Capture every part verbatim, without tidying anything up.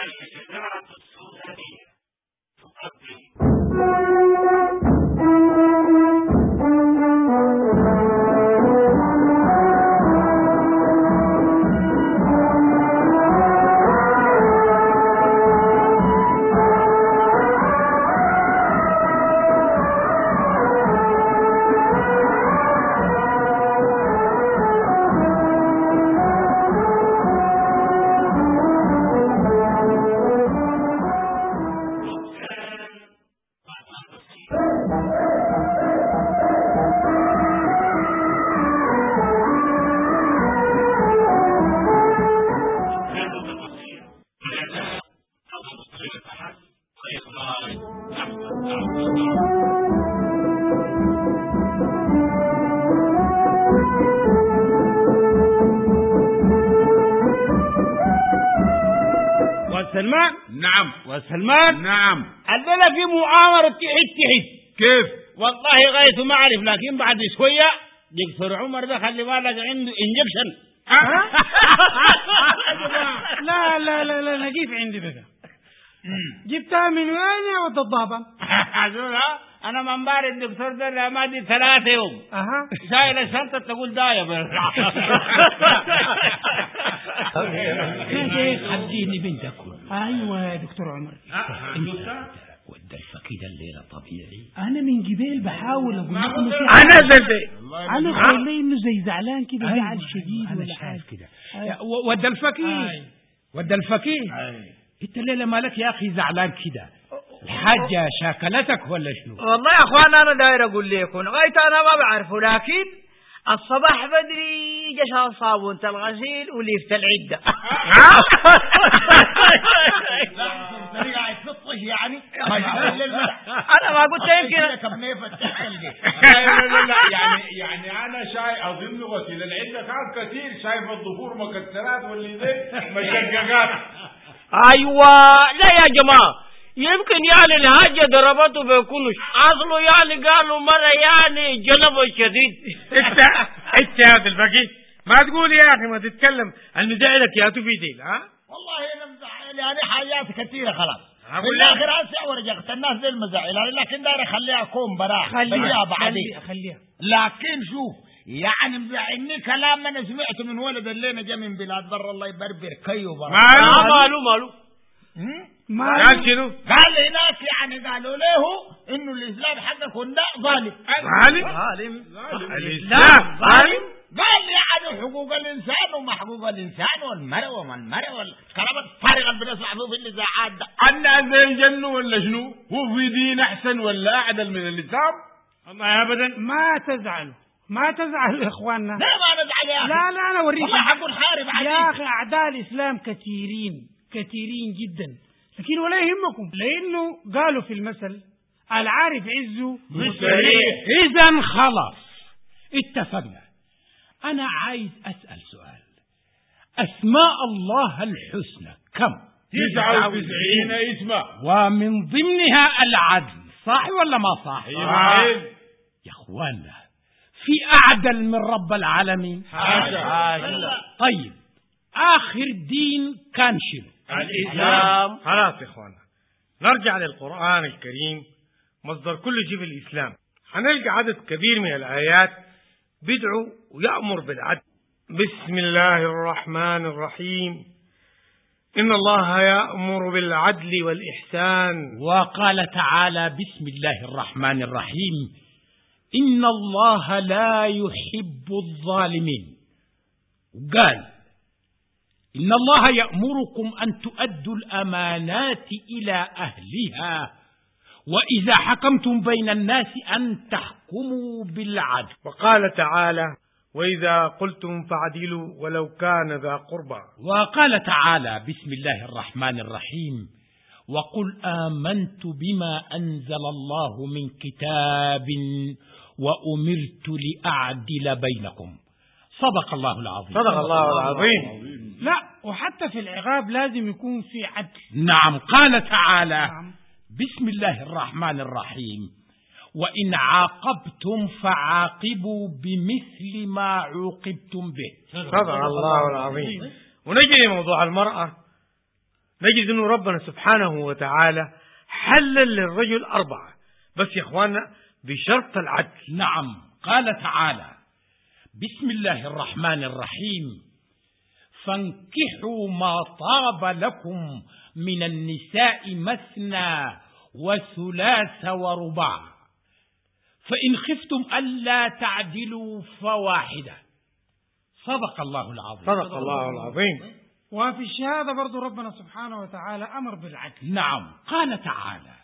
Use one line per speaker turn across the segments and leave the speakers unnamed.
الإذاعة السودانية تقدم
سلمان.
نعم.
وسلمان.
نعم.
الليلة في مؤامرة تحد تحد.
كيف؟
والله غايته ما أعرف، لكن بعد شوية دكتور عمر ده خلي بالك عنده انجكشن.
لا لا لا لا نجيب عندي بقى. جبتها من وين وتضابا؟
أنا من بار الدكتور ده لمادي ثلاثة يوم.
أها.
شايل الشنطة تقول داية بس.
كيف خليني بنتكم؟ أيوة يا دكتور عمر.
ودى الفكيدة الليلة طبيعي.
أنا من جبال بحاول أقول لكم
أنا زلزي.
أنا خلي إنه زي زعلان كده زعل شديد ولا
حاجة كده.
ودى الفكيد. ودى الفكيد.
انت الليلة مالك يا أخي زعلان كده؟ الحاجة شاكلتك ولا شنو؟
والله يا أخوان أنا داير أقول لكم غاية أنا ما بعرفه، لكن الصباح بدري جشا صابونة الغسيل وليفة العدة.
يعني
أنا ما قلت يمكن
يعني يعني أنا شايف أظن غسيل العدة كان كثير، شايف الظهور مكسرات واللي زي مشققات.
أيوة لا يا جماعة، يمكن يعني الهجة ضربته بيكونش أصله، يعني قالوا مرة يعني جلبه شديد.
انت انت يا ولد البقي ما تقول يا أخي، ما تتكلم المزعلك يا تفيديل. ها
والله أنا مزعل يعني حاجات كثيرة خلاص.
في
الآخر أسع ورجعت الناس زي المزعل، لكن داير أخليها أكون براح
خليها بعدين خليها.
لكن شوف يعني مزعلني كلام أنا سمعته من ولد اللي جا من بلاد برا الله يبربر كيو برا.
ماله ماله ماله
قال شنو؟
قال هناك يعني قالوا له إنه الإسلام حقكم ده ظالم.
ظالم؟
ظالم.
الإسلام ظالم؟
قال يعني حقوق الإنسان وما حقوق الإنسان والمرء وما المرء والكلام الفارغ اللي بنسمع فيه في الإذاعات ده. الناس زي الجنة ولا شنو؟ هو في دين أحسن ولا أعدل من الإسلام؟
والله أبدا.
ما تزعلوا ما تزعلوا يا إخواننا.
لا ما نزعل يا أخي.
لا لا أنا أوريك.
والله حقول حارب عديد
يا أخي أعداء الإسلام كثيرين كثيرين جدا، لكن ولا يهمكم، لأنه قالوا في المثل العارف عزه
بالسريح.
إذا خلاص اتفقنا. أنا عايز أسأل سؤال. أسماء الله الحسنى كم؟
تسعة وتسعين اسما،
ومن ضمنها العدل، صح ولا ما صح؟ يا أخوانا في أعدل من رب العالمين؟
حاشا.
طيب آخر دين كان شنو؟
الإسلام.
خلاص يا إخوانا نرجع للقرآن الكريم، مصدر كل شيء في الإسلام. هنلقى عدد كبير من الآيات بدعو ويأمر بالعدل. بسم الله الرحمن الرحيم. إن الله يأمر بالعدل والإحسان.
وقال تعالى بسم الله الرحمن الرحيم إن الله لا يحب الظالمين. وقال إن الله يأمركم أن تؤدوا الأمانات إلى أهلها وإذا حكمتم بين الناس أن تحكموا بالعدل.
وقال تعالى وإذا قلتم فعدلوا ولو كان ذا قربى.
وقال تعالى بسم الله الرحمن الرحيم وقل آمنت بما أنزل الله من كتاب وأمرت لأعدل بينكم. صدق الله العظيم.
صدق الله العظيم.
لا وحتى في العقاب لازم يكون في عدل.
نعم قال تعالى
نعم.
بسم الله الرحمن الرحيم وإن عاقبتم فعاقبوا بمثل ما عوقبتم به.
صدق الله العظيم. ونجي لموضوع المرأة. نجد أن ربنا سبحانه وتعالى حلل للرجل أربعة، بس يا إخواننا بشرط العدل.
نعم، قال تعالى: بسم الله الرحمن الرحيم: فانكحوا ما طاب لكم من النساء مثنى وثلاث ورباع، فإن خفتم ألا تعدلوا فواحدة. صدق الله العظيم.
صدق الله العظيم.
وفي الشهادة برضو ربنا سبحانه وتعالى أمر بالعدل.
نعم، قال تعالى: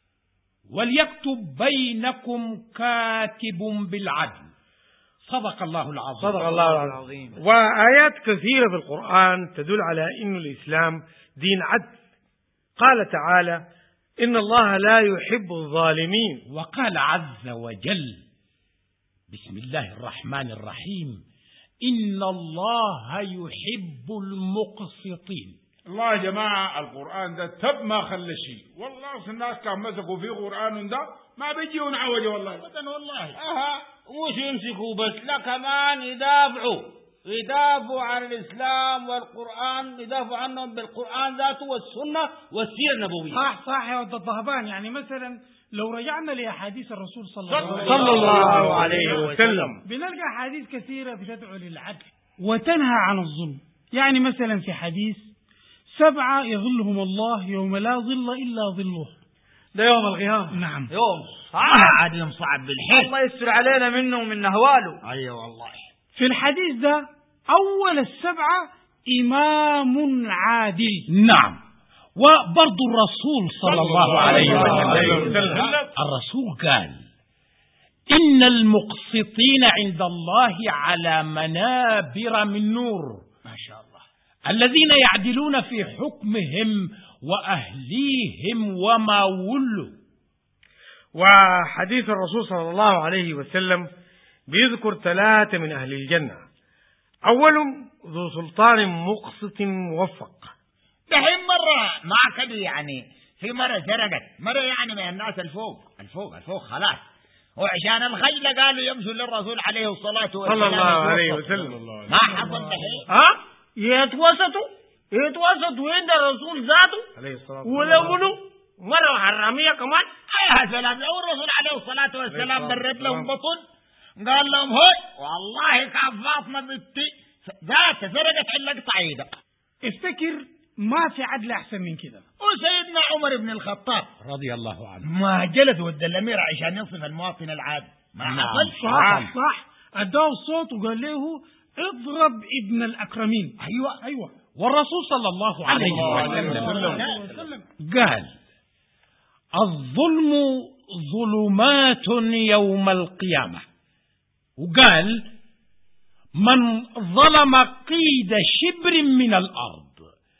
وليكتب بينكم كاتب بالعدل. صدق الله العظيم.
صدق الله العظيم. وآيات كثيرة في القرآن تدل على أن الإسلام دين عدل. قال تعالى: إن الله لا يحب الظالمين.
وقال عز وجل: بسم الله الرحمن الرحيم: إن الله يحب المقسطين.
الله يا جماعة، القرآن ده تب ما خلى شيء، والله الناس كان مسكوا في قرآن ده ما بيجيون عوجة والله أبدا والله.
أها، مش يمسكوا بس، لا كمان يدافعوا يدافعوا عن الإسلام والقرآن، يدافعوا عنهم بالقرآن ذاته والسنة والسيرة النبوية.
صح صح يا ود الضهبان. يعني مثلا لو رجعنا لأحاديث الرسول صلى الله عليه وسلم,
صلى الله عليه وسلم
بنلقى أحاديث كثيرة بتدعو للعدل وتنهى عن الظلم. يعني مثلا في حديث: سبعة يظلهم الله يوم لا ظل إلا ظله.
ده يوم القيامة.
نعم،
يوم صعب،
عاد يوم صعب بالحيل.
الله يستر علينا منه ومن نهواله.
أيوة والله.
في الحديث ده أول السبعة إمام عادل.
نعم، وبرضو الرسول صلى الله عليه وسلم الرسول قال: إن المقسطين عند الله على منابر من نور،
ما شاء الله،
الذين يعدلون في حكمهم وأهليهم وما ولوا.
وحديث الرسول صلى الله عليه وسلم بيذكر ثلاثة من أهل الجنة: أولهم ذو سلطان مقسط موفق.
دحين مرة ما كده، يعني في مرة سرقت مرة يعني من الناس الفوق الفوق الفوق خلاص، وعشان الخيل قالوا يمشوا للرسول عليه الصلاة والسلام
صلى الله عليه وسلم.
ما حصل دحين.
ها يتوسطوا يتوسطوا عند الرسول ذاته
عليه الصلاة
ولو مرة حرامية كمان.
يا سلام، لو الرسول عليه الصلاة والسلام برد لهم بطن قال لهم: هوي والله كان فاطمة بنتي ذات سرقت علق طعيدة.
افتكر ما في عدل أحسن من كده.
وسيدنا عمر بن الخطاب
رضي الله عنه
ما جلد ود الأمير عشان يصف المواطن العادي، ما حصل.
صح صح، أداه الصوت وقال له: اضرب ابن الأكرمين.
أيوة
أيوة.
والرسول صلى الله عليه وسلم قال: الظلم ظلمات يوم القيامة. وقال: من ظلم قيد شبر من الأرض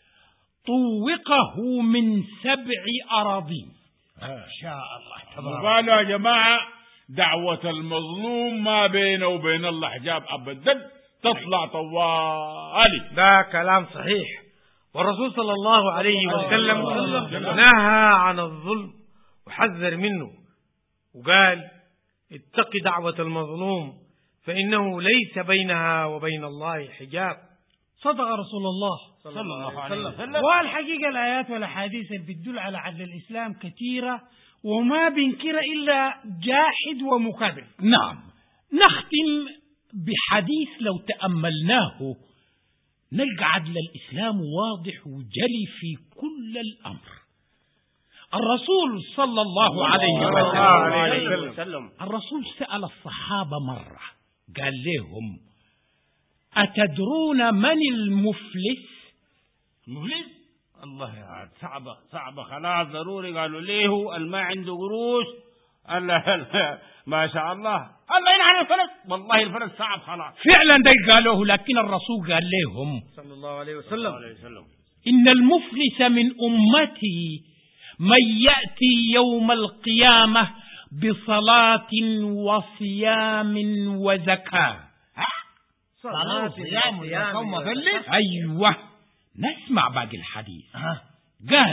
طوقه من سبع أراضين.
إن شاء الله تبارك. قالوا يا جماعة دعوة المظلوم ما بينه وبين الله حجاب أبدا، تطلع طوالي.
ده كلام صحيح. والرسول صلى الله عليه وسلم نهى عن الظلم وحذر منه، وقال: اتق دعوة المظلوم فإنه ليس بينها وبين الله حجاب.
صدق رسول الله
صلى الله عليه وسلم.
والحقيقة الآيات والأحاديث اللي بتدل على عدل الإسلام كثيرة وما بينكر إلا جاحد ومكابر.
نعم، نختم بحديث لو تأملناه نلقى عدل الإسلام واضح وجلي في كل الأمر. الرسول صلى الله عليه وسلم الرسول سأل الصحابة مرة قال لهم: أتدرون من المفلس؟
مفلس؟ الله يا عاد صعبة صعبة خلاص ضروري. قالوا ليه الما عنده قروش؟ الله ما شاء الله الله ينعم الفلس. والله الفلس صعب خلاص.
فعلا ده قالوه، لكن الرسول قال لهم
صلى الله عليه وسلم:
إن المفلس من أمتي من يأتي يوم القيامة بصلاة وصيام وزكاة.
صلاة وصيام وزكاة ومفلس؟
أيوة، نسمع باقي الحديث. قال: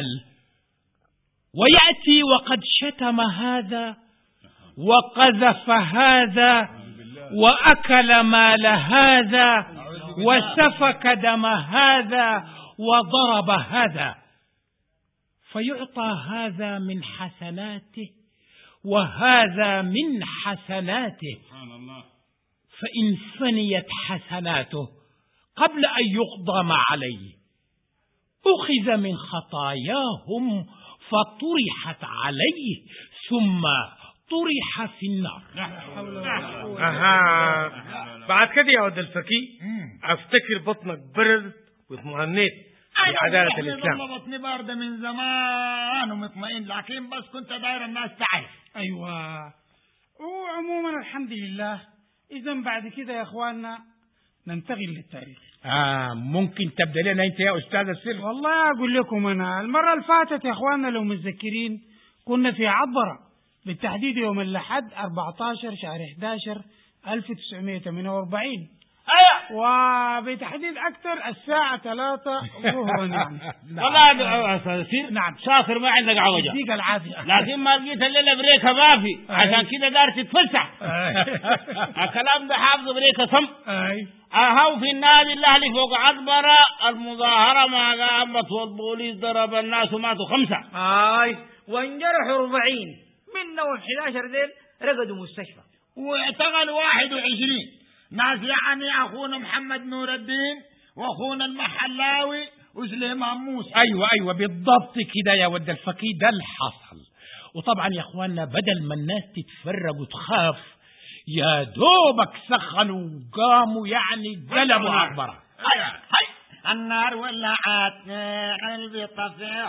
ويأتي وقد شتم هذا وقذف هذا وأكل مال هذا وسفك دم هذا وضرب هذا. فيعطى هذا من حسناته وهذا من حسناته، فإن فنيت حسناته قبل أن يقضى ما عليه أخذ من خطاياهم فطرحت عليه ثم طرح في النار.
أها بعد كده يا ود الفكي أفتكر بطنك برد واطمئنيت بعدالة الإسلام.
والله بطني باردة من زمان ومطمئن، لكن بس كنت داير الناس تعرف.
أيوة، وعموما الحمد لله. إذا بعد كده يا أخواننا ننتقل للتاريخ.
آه ممكن تبدأ لنا أنت يا أستاذ السر؟
والله أقول لكم أنا المرة اللي فاتت يا أخواننا لو متذكرين كنا في عبرة، بالتحديد يوم الأحد أربعة عشر شهر أحد عشر ألف وتسعمائة وثمانية وأربعين، وبتحديد أكثر الساعة ثلاثة ظهرا يعني.
والله يا أستاذ السر
نعم
شاطر، ما عندك عوجة،
يديك العافية.
لكن ما لقيت الليلة بريكة ما في، عشان كده دار تتفسح. الكلام ده حافظ بريكة صم. أهو في النادي الأهلي فوق عطبرة المظاهرة ما قامت والبوليس ضرب الناس وماتوا خمسة.
آي وانجرحوا أربعين، منهم أحد عشر ديل رقدوا مستشفى،
واعتقلوا واحد وعشرين ناس، يعني أخونا محمد نور الدين وأخونا المحلاوي وسليمان موسى.
أيوة أيوة بالضبط كده يا ود الفكي، ده الحصل. وطبعا يا أخواننا بدل ما الناس تتفرج وتخاف يا دوبك سخنوا وقاموا يعني قلبوا عبرة.
هاي هاي النار ولعت قلبي طفيه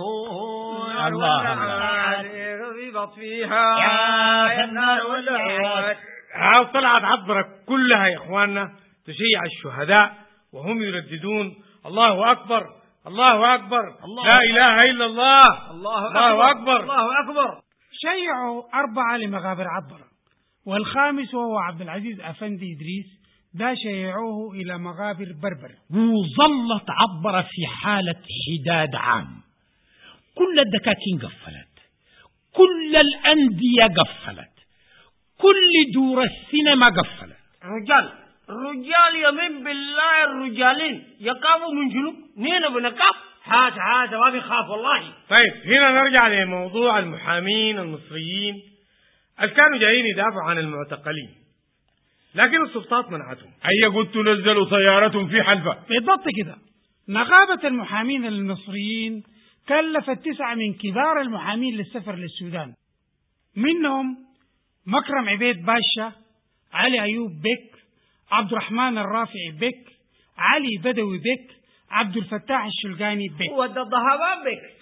الله بيطفيها يا النار ولعت.
عاو طلعت عبرة كلها يا إخواننا تشيع الشهداء وهم يرددون الله أكبر الله أكبر الله لا إله إلا الله
الله,
الله أكبر
الله أكبر.
شيعوا أربعة لمغابر عبرة، والخامس وهو عبد العزيز أفندي إدريس ده شيعوه إلى مغابر بربر.
وظلت عبرة في حالة حداد عام، كل الدكاكين قفلت، كل الأندية قفلت، كل دور السينما قفلت.
رجال رجال يمين بالله الرجالين يقافوا من جنوب نينا بنقاف حاجة حاجة ما بيخاف والله.
طيب هنا نرجع لموضوع المحامين المصريين اللي كانوا جايين يدافعوا عن المعتقلين، لكن السلطات منعتهم.
هيا قلت نزلوا سيارتهم في حلفة.
بالضبط كده. نقابة المحامين المصريين كلفت تسعة من كبار المحامين للسفر للسودان، منهم مكرم عبيد باشا، علي أيوب بك، عبد الرحمن الرافعي بك، علي بدوي بك، عبد الفتاح الشلقاني بك،
ود الضهبان بك.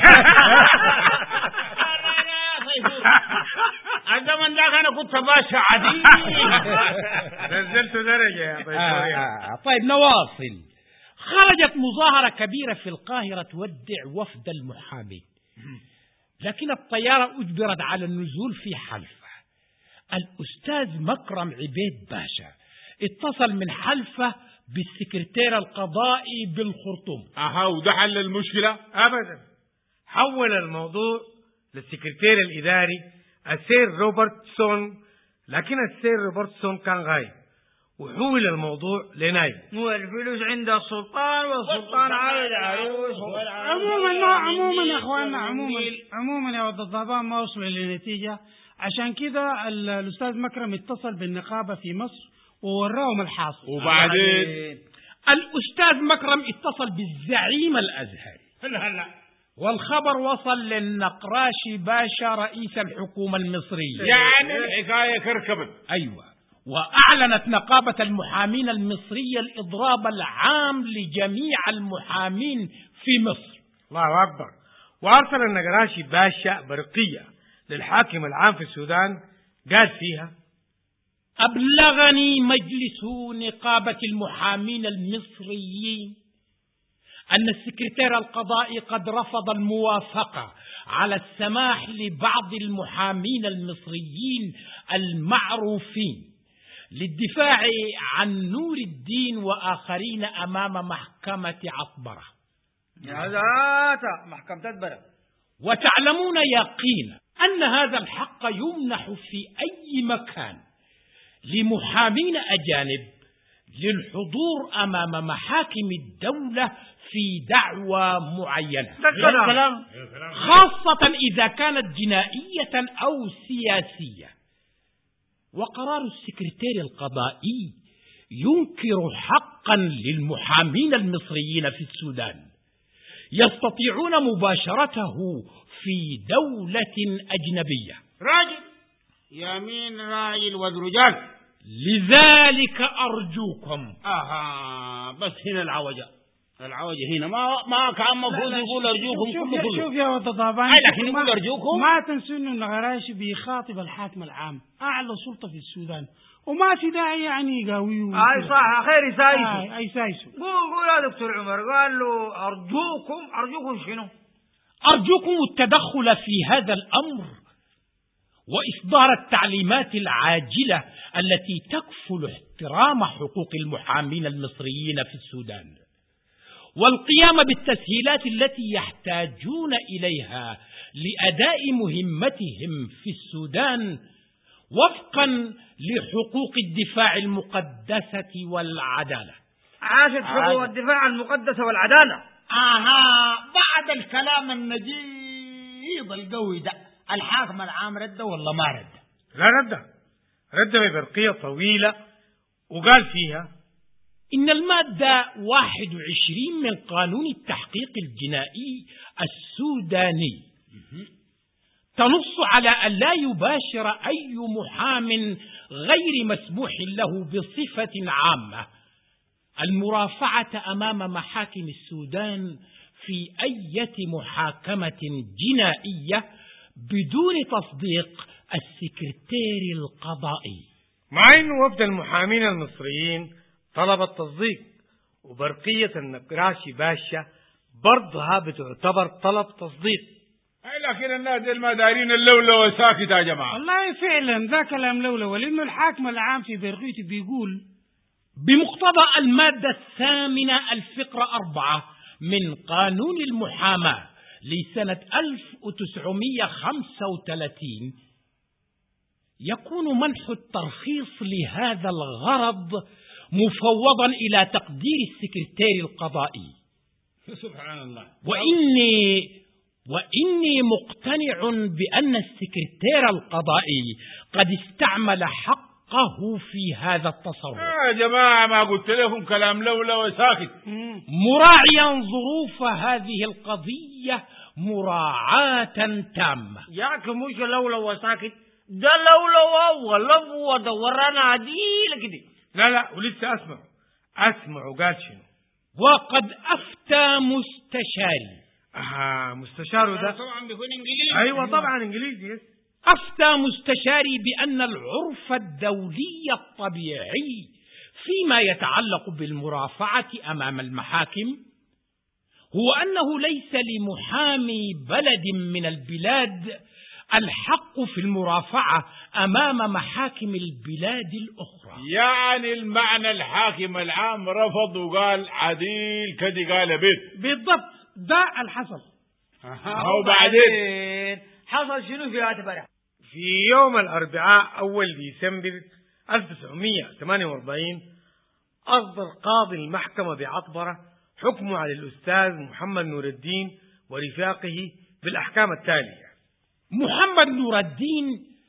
عندما ذاك أنا كنت باشا عديد.
نزلت درجة يا
آه طيب نواصل. خرجت مظاهرة كبيرة في القاهرة تودع وفد المحامين، لكن الطيارة أجبرت على النزول في حلفة. الأستاذ مكرم عبيد باشا اتصل من حلفة بالسكرتير القضائي بالخرطوم.
أها وده حل المشكلة؟
أبدا، حول الموضوع للسكرتير الإداري السير روبرتسون، لكن السير روبرتسون كان غايب وحول الموضوع لنايب.
والفلوس عند السلطان والسلطان عايد عروس.
عموما ما عموما يا اخواننا عموما عموما يا ود الضبان ما وصلوا لنتيجة، عشان كده الأستاذ مكرم اتصل بالنقابة في مصر ووراهم الحاصل.
وبعدين
الأستاذ مكرم اتصل بالزعيم الأزهري.
هلا هلا
والخبر وصل للنقراشي باشا رئيس الحكومة المصرية.
يعني الحكاية كركبت.
أيوة، وأعلنت نقابة المحامين المصرية الإضراب العام لجميع المحامين في مصر.
الله أكبر. وأرسل النقراشي باشا برقية للحاكم العام في السودان قال فيها:
أبلغني مجلس نقابة المحامين المصريين أن السكرتير القضائي قد رفض الموافقة على السماح لبعض المحامين المصريين المعروفين للدفاع عن نور الدين وآخرين أمام محكمة عطبرة.
يا ذات محكمة عطبرة.
وتعلمون يقينا أن هذا الحق يمنح في أي مكان لمحامين أجانب للحضور أمام محاكم الدولة في دعوى معينة،
الكلام
خاصة إذا كانت جنائية أو سياسية. وقرار السكرتير القضائي ينكر حقا للمحامين المصريين في السودان يستطيعون مباشرته في دولة أجنبية.
راجل يمين راجل ود رجال.
لذلك أرجوكم.
اها بس هنا العوجة العوجة هنا ما ما كان مفروض يقول أرجوكم كله كله.
شوف يا ولد طبعا
لكن يقول أرجوكم.
ما تنسوا إنه النغراشي بيخاطب الحاكم العام أعلى سلطة في السودان، وما في داعي يعني يقاويه.
اي صح خير يسايسوا.
اي اي سايسوا.
قول قول يا دكتور عمر، قال له ارجوكم ارجوكم شنو؟
أرجوكم التدخل في هذا الأمر وإصدار التعليمات العاجلة التي تكفل احترام حقوق المحامين المصريين في السودان، والقيام بالتسهيلات التي يحتاجون إليها لأداء مهمتهم في السودان وفقا لحقوق الدفاع المقدسة والعدالة.
عاشت حقوق الدفاع المقدسة والعدالة.
اها بعد الكلام النجيب القوي ده الحاكم العام رد ولا ما رد؟
لا رد رد ببرقية طويلة وقال فيها
إن المادة واحد وعشرين من قانون التحقيق الجنائي السوداني تنص على أن لا يباشر أي محام غير مسموح له بصفة عامة المرافعة أمام محاكم السودان في أي محاكمة جنائية بدون تصديق السكرتير القضائي،
مع أن وفد المحامين المصريين طلب التصديق، وبرقية النقراشي باشا برضها بتعتبر طلب تصديق.
لكن الناس دي ما دايرين اللولو ساكت يا جماعة.
والله فعلا ذا كلام لولو، لأنه الحاكم العام في برقيته بيقول
بمقتضى المادة الثامنة الفقرة أربعة من قانون المحاماة لسنة ألف وتسعمائة وخمسة وثلاثين يكون منح الترخيص لهذا الغرض مفوضا إلى تقدير السكرتير القضائي.
سبحان الله.
وإني وإني مقتنع بأن السكرتير القضائي قد استعمل حقه في هذا التصرف.
يا جماعة ما قلت لكم كلام لولا وساكت.
مراعيا ظروف هذه القضية مراعاة تامة.
ياك مش لولا وساكت، ده لولا ولو ودورنا عديل كده.
لا لا ولسه أسمع أسمع وقال شنو؟
وقد أفتى مستشاري.
آه مستشاره ده
طبعا بيكون إنجليزي.
أيوة طبعا إنجليزي.
أفتى مستشاري بأن العرف الدولي الطبيعي فيما يتعلق بالمرافعة أمام المحاكم هو أنه ليس لمحامي بلد من البلاد الحق في المرافعة أمام محاكم البلاد الأخرى.
يعني المعنى الحاكم العام رفض وقال عديل كدي قال بيت.
بالضبط ده الحصل.
هو بعدين
حصل شنو في هذا؟
في يوم الأربعاء أول ديسمبر ألف وتسعمائة وثمانية وأربعين أصدر قاضي المحكمة بعطبرة حكمه على الأستاذ محمد نور الدين ورفاقه بالأحكام التالية:
محمد نور الدين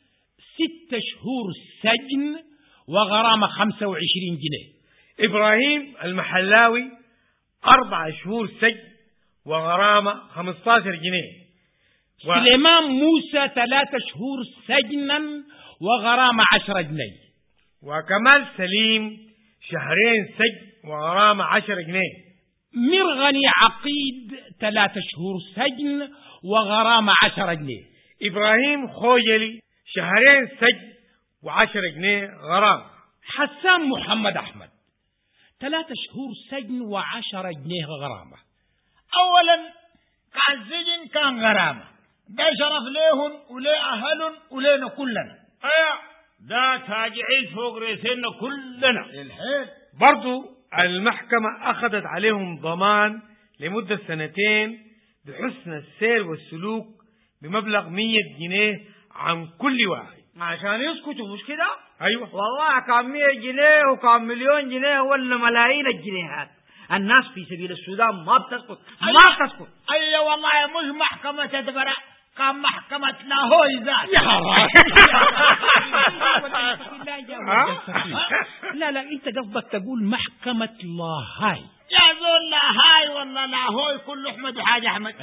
ست شهور سجن وغرامة خمسة وعشرين جنيه.
إبراهيم المحلاوي أربع شهور سجن وغرامة خمسة عشر جنيه.
و... سليمان موسى ثلاثة شهور سجنا وغرامة عشرة جنيه.
وكمال سليم شهرين سجن وغرامة عشرة جنيه.
مرغني عقيد ثلاثة شهور سجن وغرامة عشرة جنيه.
إبراهيم خوجلي شهرين سجن وعشرة جنيه غرامة.
حسان محمد أحمد ثلاثة شهور سجن وعشرة جنيه غرامة.
أولا كان سجن كان غرامة، ده شرف ليهن ولي أهلن ولينا كلنا.
أيوة ده تاجعين فوق رئيسنا كلنا.
الحين
برضو المحكمة أخذت عليهم ضمان لمدة سنتين بحسن السير والسلوك بمبلغ مية جنيه عن كل واحد
عشان يسكتوا، مش كده؟
أيوة
والله كان مية جنيه وكان مليون جنيه ولا ملايين الجنيهات، الناس في سبيل السودان ما بتسكت ما بتسكت.
أيوة والله مش محكمة تدبرة، كان محكمة لاهوي ذات.
لا لا انت قصدك تقول محكمة لاهاي.
يا زول لاهاي ولا لاهوي كل احمد وحاج احمد.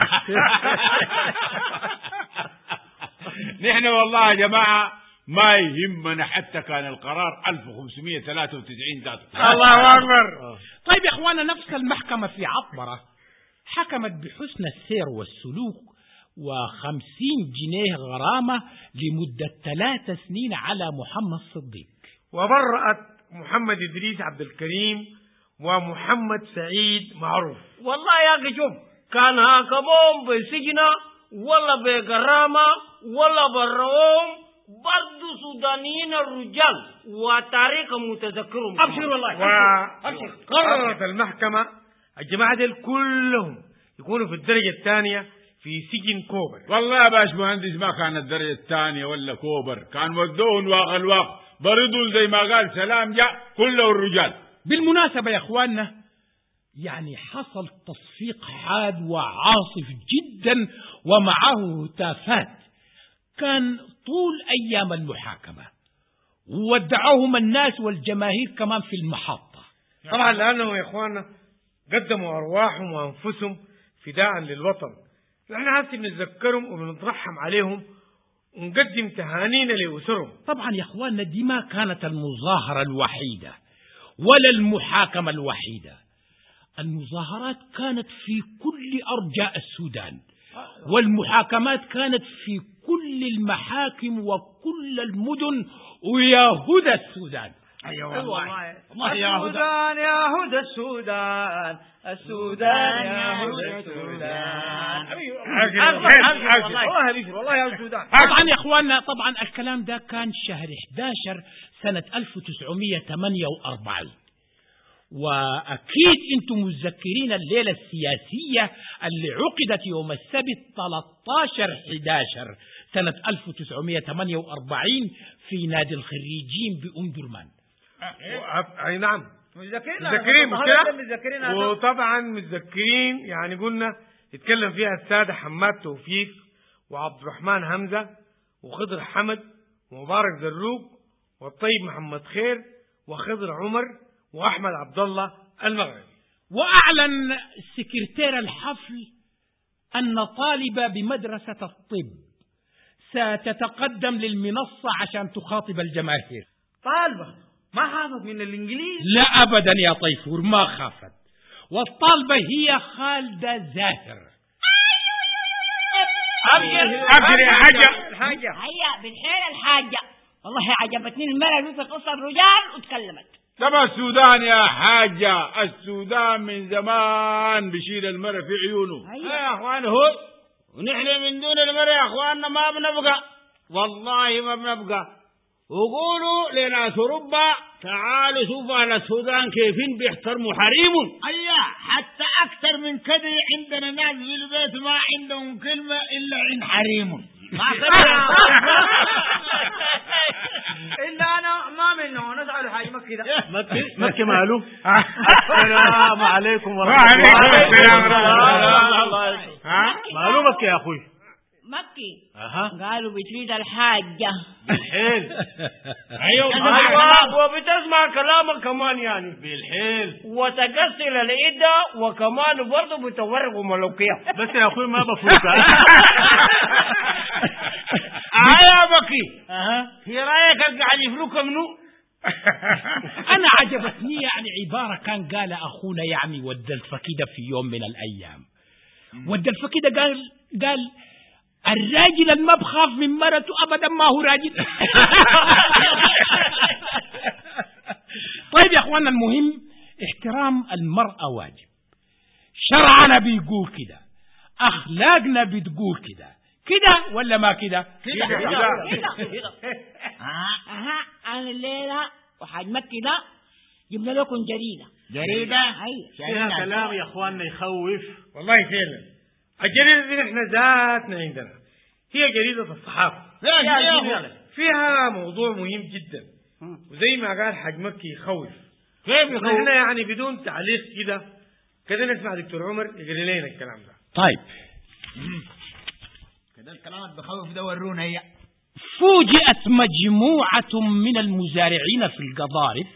نحن والله يا جماعة ما يهمنا حتى كان القرار ألف وخمسمائة وثلاثة وتسعين ذاته.
الله أكبر.
طيب يا اخوانا، نفس المحكمة في عطبرة حكمت بحسن السير والسلوك وخمسين جنيه غرامة لمدة ثلاث سنين على محمد صديق،
وبرأت محمد إدريس عبد الكريم ومحمد سعيد معروف.
والله يا أخي شوف، كان هاكبهم بسجنة ولا بغرامة ولا برهم برضو سودانيين الرجال وتاريخ متذكرهم. أبشر والله.
وقررت المحكمة الجماعة دول كلهم يكونوا في الدرجة الثانية في سجن كوبر.
والله يا باش مهندس ما كان الدرجة الثانية ولا كوبر، كان ودوهم واق الواق برضو زي ما قال سلام جاء كله الرجال.
بالمناسبة يا اخواننا، يعني حصل تصفيق حاد وعاصف جدا ومعه هتافات كان طول أيام المحاكمة، وودعوهم الناس والجماهير كمان في المحطة.
طبعا لأنهم يا إخواننا قدموا أرواحهم وأنفسهم فداء للوطن. نحن هسه بنتذكرهم وبنترحم عليهم ونقدم تهانينا لأسرهم.
طبعا يا إخواننا دي ما كانت المظاهرة الوحيدة ولا المحاكمة الوحيدة، المظاهرات كانت في كل أرجاء السودان، والمحاكمات كانت في كل المحاكم وكل المدن ويا هدى السودان.
أيوة والله. السودان يا هدى السودان، السودان يا هدى السودان. والله يا السودان.
طبعا يا اخواننا، طبعا الكلام ده كان شهر أحد عشر سنة ألف وتسعمائة وثمانية وأربعين، وأكيد أنتم متذكرين الليلة السياسية اللي عقدت يوم السبت ثلاثة عشر أحد عشر سنة ألف وتسعمائة وثمانية وأربعين في نادي الخريجين بأم درمان.
أي نعم
متذكرين
متذكرين وطبعا متذكرين، يعني قلنا يتكلم فيها السادة حماد توفيق وعبد الرحمن همزة وخضر حمد ومبارك زروق والطيب محمد خير وخضر عمر وأحمد عبد الله المغربي.
وأعلن سكرتير الحفل أن طالبة بمدرسة الطب ستتقدم للمنصة عشان تخاطب الجماهير.
طالبة ما خافت من الإنجليز؟
لا أبدا يا طيفور، ما خافت، والطالبة هي خالدة زاهر.
أبشر يا حاجة.
الحاجة هيا بالحيل الحاجة، والله عجبتني المرأة في قصة الرجال وتكلمت.
طبعا السودان يا حاجة، السودان من زمان بشيل المرأة في عيونه.
يا أخوان هو ونحن من دون المرأة يا أخواننا ما بنبقى، والله ما بنبقى. وقولوا لناس أوروبا تعالوا شوفوا أهل السودان كيفين بيحترموا حريمهم.
أيوة حتى أكثر من كده عندنا ناس في البيت ما عندهم كلمة إلا عند حريمهم.
ما إلا أنا ما منه نسأل حاجة مكي ده.
مكي مكي ماله؟ السلام عليكم ورحمة الله. ماله مكي يا أخوي؟
مكي
أها
قالوا بتريد الحاجة
بالحيل.
أيوة وبتسمع كلامك كمان يعني
بالحيل
وتقصر الإيدة وكمان برضه بتورق ملوكية.
بس يا أخوي ما بفوتها.
يا بكي
أها
في رأيك قاعد يفلوك منو؟
أنا عجبتني يعني عبارة كان قال أخونا يعني ود الفكيدة في يوم من الأيام. ود الفكيدة قال قال الراجل اللي ما بخاف من مرته أبدا ما هو راجل. طيب يا أخوانا، المهم احترام المرأة واجب، شرعنا بيقول كده، أخلاقنا بتقول كده، كده ولا ما كده؟
كده كده. أها أنا الليلة وحاج مكي ده جبنا لكم جريدة.
جريدة
فيها كلام يا أخواننا يخوف.
والله فعلا الجريدة دي نحن ذاتنا عندنا، هي جريدة الصحافة، فيها موضوع مهم جدا وزي ما قال حاج مكي يخوف.
كيف يخوف؟
احنا يعني بدون تعليق كده كده نسمع دكتور عمر يقري لنا الكلام ده.
طيب
كده الكلام اللي بخوف ده ورونا هي.
فوجئت مجموعة من المزارعين في القضارف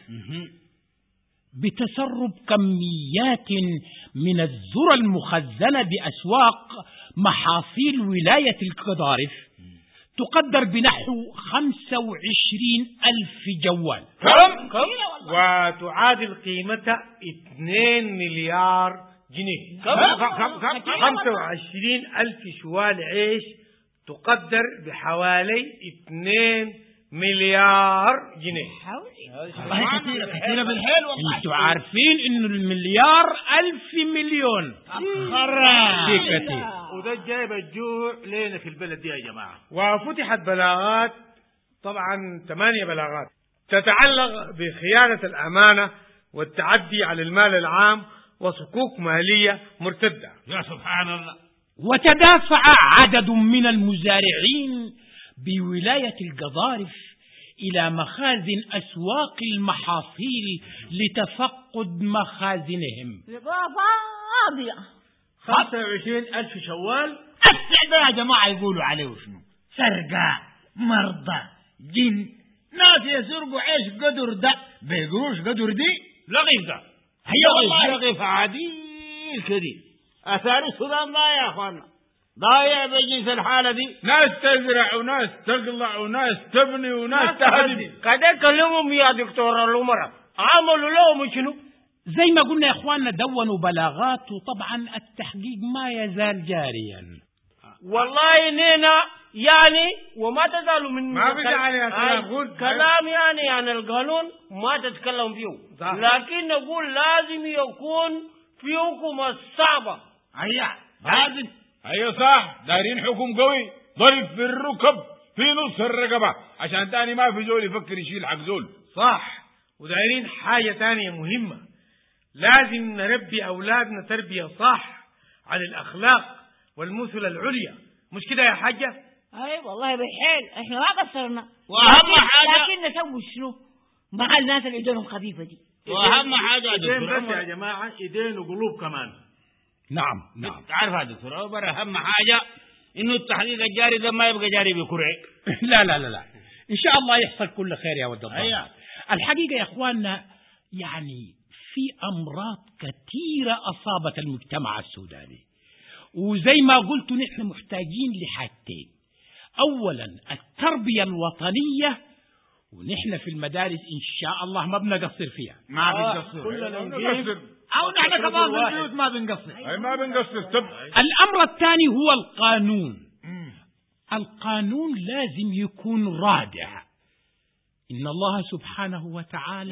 بتسرب كميات من الذرة المخزنة بأسواق محاصيل ولاية القضارف تقدر بنحو خمسة وعشرين ألف جوال.
كم؟ كم؟ وتعادل قيمتها اثنين مليار جنيه.
كم؟ كم؟ كم؟
خمسة وعشرين ألف شوال عيش تقدر بحوالي اثنين مليار جنيه.
والله كثيرة كثيرة بالحيل والله.
انتوا عارفين انه المليار ألف مليون
خرا
كثير.
وده جايب الجوع لينا في البلد دي يا جماعة.
وفتحت بلاغات، طبعا ثمانية بلاغات تتعلق بخيانة الأمانة والتعدي على المال العام وصكوك مالية مرتدة.
يا سبحان الله.
وتدافع عدد من المزارعين بولاية القضارف إلى مخازن أسواق المحاصيل لتفقد مخازنهم.
فاضية.
خمسة وعشرين ألف شوال.
السعداء يا جماعة يقولوا عليه شنو؟ سرقة، مرضى، جن، ناس يسرقوا عيش قدر ده بيقولوش قدر دي
لغيف ده.
هي والله
لغيف عديل كده. أثار السودان ضايع يا أخوانا، ضايع بجنس الحالة دي.
ناس تزرع وناس تقلع وناس تبني وناس تهدم.
قد كلمهم يا دكتور الأمراء عملوا لهم شنو؟
زي ما قلنا يا اخواننا دونوا بلاغات، وطبعا التحقيق ما يزال جاريا.
والله نينا يعني وما تزالوا من
ما بيزعل يا سلام. قول
كلام يعني عن القانون ما تتكلم فيه صح. لكن نقول لازم يكون فيكم الصعبة.
هيا لازم.
أيوة صح، دارين حكم قوي ضرب في الركب في نص الرقبة عشان تاني ما في زول يفكر يشيل حق زول.
صح. ودايرين حاجة تانية مهمة، لازم نربي أولادنا تربية صح على الأخلاق والمثل العليا. مش كده يا حاجة؟
اي والله بالحيل احنا ما قصرنا،
وأهم حاجة
لكن نسوي شنو مع الناس اللي ايدينهم خفيفة دي.
وأهم حاجة يا
إيدين
دكتور
بس
عمر
يا جماعة، إيدين وقلوب كمان.
نعم نعم.
تعرف يا دكتور عمر أهم حاجة إنه التحقيق الجاري ده ما يبقى جاري بكرة.
لا لا لا لا، إن شاء الله يحصل كل خير يا ولد الله.
أيوة.
الحقيقة يا إخواننا يعني في أمراض كثيرة أصابت المجتمع السوداني، وزي ما قلت نحن محتاجين لحاجتين. أولا التربية الوطنية، ونحن في المدارس إن شاء الله ما بنقصر فيها.
ما بنقصر.
كلنا
بنقصر. أو نحن كمان في البيوت ما بنقصر.
أي ما بنقصر. طب
الأمر الثاني هو القانون. القانون لازم يكون رادع. إن الله سبحانه وتعالى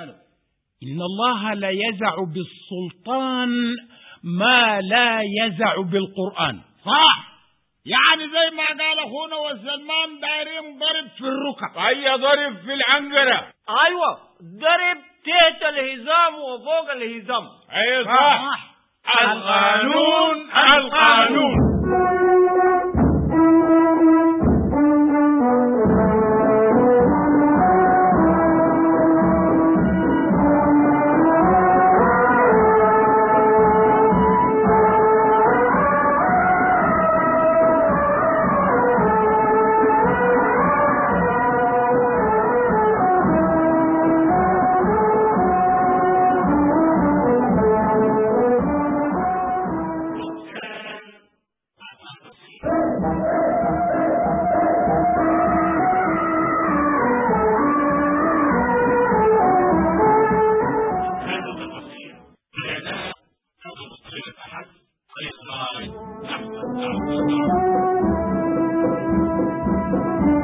إن الله لا يزع بالسلطان ما لا يزع بالقرآن.
صح. يعني زي ما قال أخونا والسلمان دايرين ضرب في الركب.
هيا ضرب في العنقرة.
أيوة ضرب تحت الهزام وفوق الهزام.
أيوة صح. القانون القانون.
Thank you.